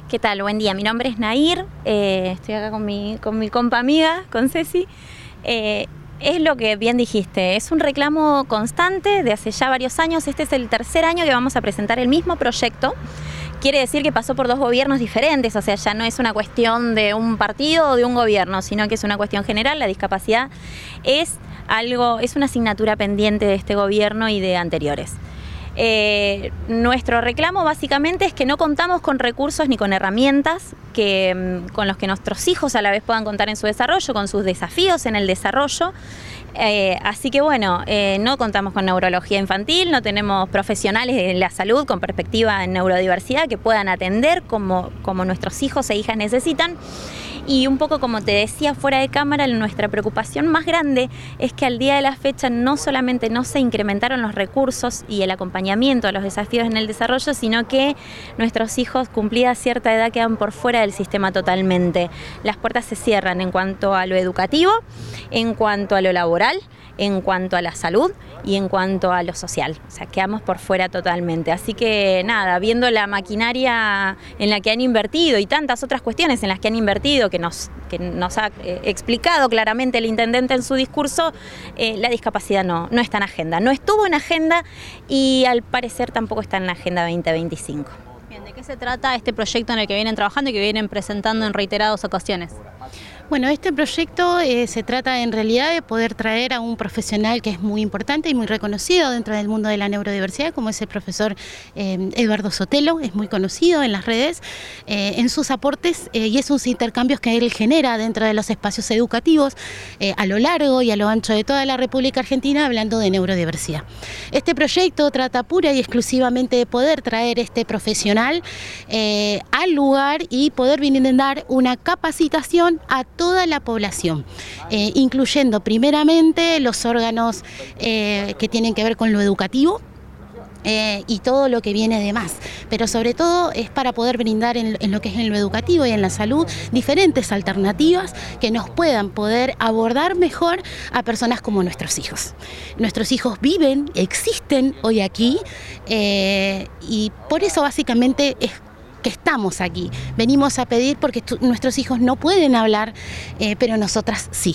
¿Qué tal? Buen día. Mi nombre es Nair. Estoy acá con mi compa amiga, con Ceci. Es lo que bien dijiste, es un reclamo constante de hace ya varios años. Este es el tercer año que vamos a presentar el mismo proyecto. Quiere decir que pasó por dos gobiernos diferentes, o sea, ya no es una cuestión de un partido o de un gobierno, sino que es una cuestión general. La discapacidad es una asignatura pendiente de este gobierno y de anteriores. Nuestro reclamo básicamente es que no contamos con recursos ni con herramientas con los que nuestros hijos a la vez puedan contar en su desarrollo, con sus desafíos en el desarrollo. Así que bueno, no contamos con neurología infantil, no tenemos profesionales de la salud con perspectiva en neurodiversidad que puedan atender como nuestros hijos e hijas necesitan. Y un poco como te decía fuera de cámara, nuestra preocupación más grande es que al día de la fecha no solamente no se incrementaron los recursos y el acompañamiento a los desafíos en el desarrollo, sino que nuestros hijos cumplida cierta edad quedan por fuera del sistema totalmente. Las puertas se cierran en cuanto a lo educativo, en cuanto a lo laboral, en cuanto a la salud y en cuanto a lo social. O sea, quedamos por fuera totalmente. Así que nada, viendo la maquinaria en la que han invertido y tantas otras cuestiones en las que han invertido, que nos ha explicado claramente el intendente en su discurso, la discapacidad no está en agenda. No estuvo en agenda y al parecer tampoco está en la Agenda 2025. Bien, ¿de qué se trata este proyecto en el que vienen trabajando y que vienen presentando en reiteradas ocasiones? Bueno, este proyecto se trata en realidad de poder traer a un profesional que es muy importante y muy reconocido dentro del mundo de la neurodiversidad, como es el profesor Eduardo Sotelo, es muy conocido en las redes, en sus aportes y esos intercambios que él genera dentro de los espacios educativos a lo largo y a lo ancho de toda la República Argentina, hablando de neurodiversidad. Este proyecto trata pura y exclusivamente de poder traer este profesional al lugar y poder brindar una capacitación a toda la población, incluyendo primeramente los órganos que tienen que ver con lo educativo y todo lo que viene de más, pero sobre todo es para poder brindar en lo que es en lo educativo y en la salud diferentes alternativas que nos puedan poder abordar mejor a personas como nuestros hijos. Nuestros hijos viven, existen hoy aquí y por eso básicamente es que estamos aquí. Venimos a pedir porque nuestros hijos no pueden hablar, pero nosotras sí.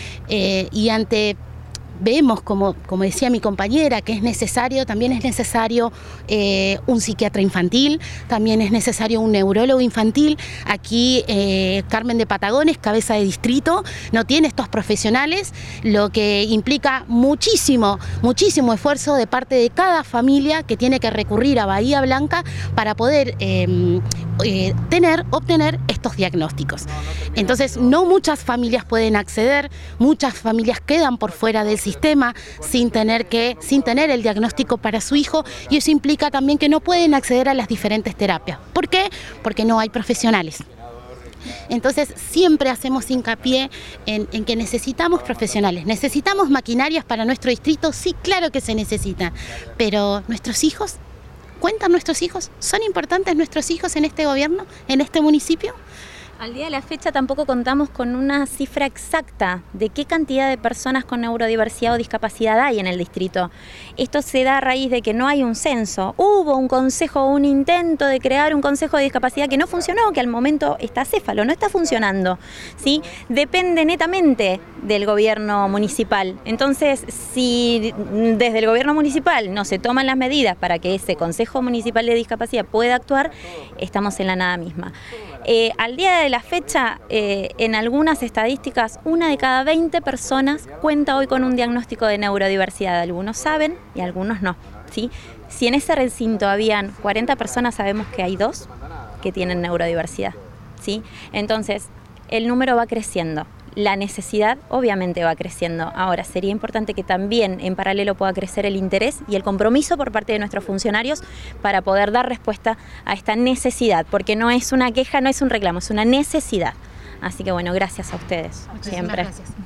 Vemos, como decía mi compañera, que también es necesario un psiquiatra infantil, también es necesario un neurólogo infantil. Aquí Carmen de Patagones, cabeza de distrito, no tiene estos profesionales, lo que implica muchísimo esfuerzo de parte de cada familia que tiene que recurrir a Bahía Blanca para poder obtener estos diagnósticos. Entonces, no muchas familias pueden acceder, muchas familias quedan por fuera del sistema sin tener el diagnóstico para su hijo, y eso implica también que no pueden acceder a las diferentes terapias. ¿Por qué? Porque no hay profesionales. Entonces siempre hacemos hincapié en que necesitamos profesionales, necesitamos maquinarias para nuestro distrito, sí, claro que se necesita, pero nuestros hijos, ¿cuentan nuestros hijos? ¿Son importantes nuestros hijos en este gobierno, en este municipio? Al día de la fecha tampoco contamos con una cifra exacta de qué cantidad de personas con neurodiversidad o discapacidad hay en el distrito. Esto se da a raíz de que no hay un censo. Hubo un intento de crear un consejo de discapacidad que no funcionó, que al momento está acéfalo, no está funcionando, ¿sí? Depende netamente del gobierno municipal. Entonces, si desde el gobierno municipal no se toman las medidas para que ese Consejo Municipal de Discapacidad pueda actuar, estamos en la nada misma. Al día de la fecha, en algunas estadísticas, 1 de cada 20 personas cuenta hoy con un diagnóstico de neurodiversidad. Algunos saben y algunos no, ¿sí? Si en ese recinto habían 40 personas, sabemos que hay 2 que tienen neurodiversidad, ¿sí? Entonces, el número va creciendo. La necesidad obviamente va creciendo. Ahora, sería importante que también en paralelo pueda crecer el interés y el compromiso por parte de nuestros funcionarios para poder dar respuesta a esta necesidad, porque no es una queja, no es un reclamo, es una necesidad. Así que bueno, gracias a ustedes. Muchísimas gracias.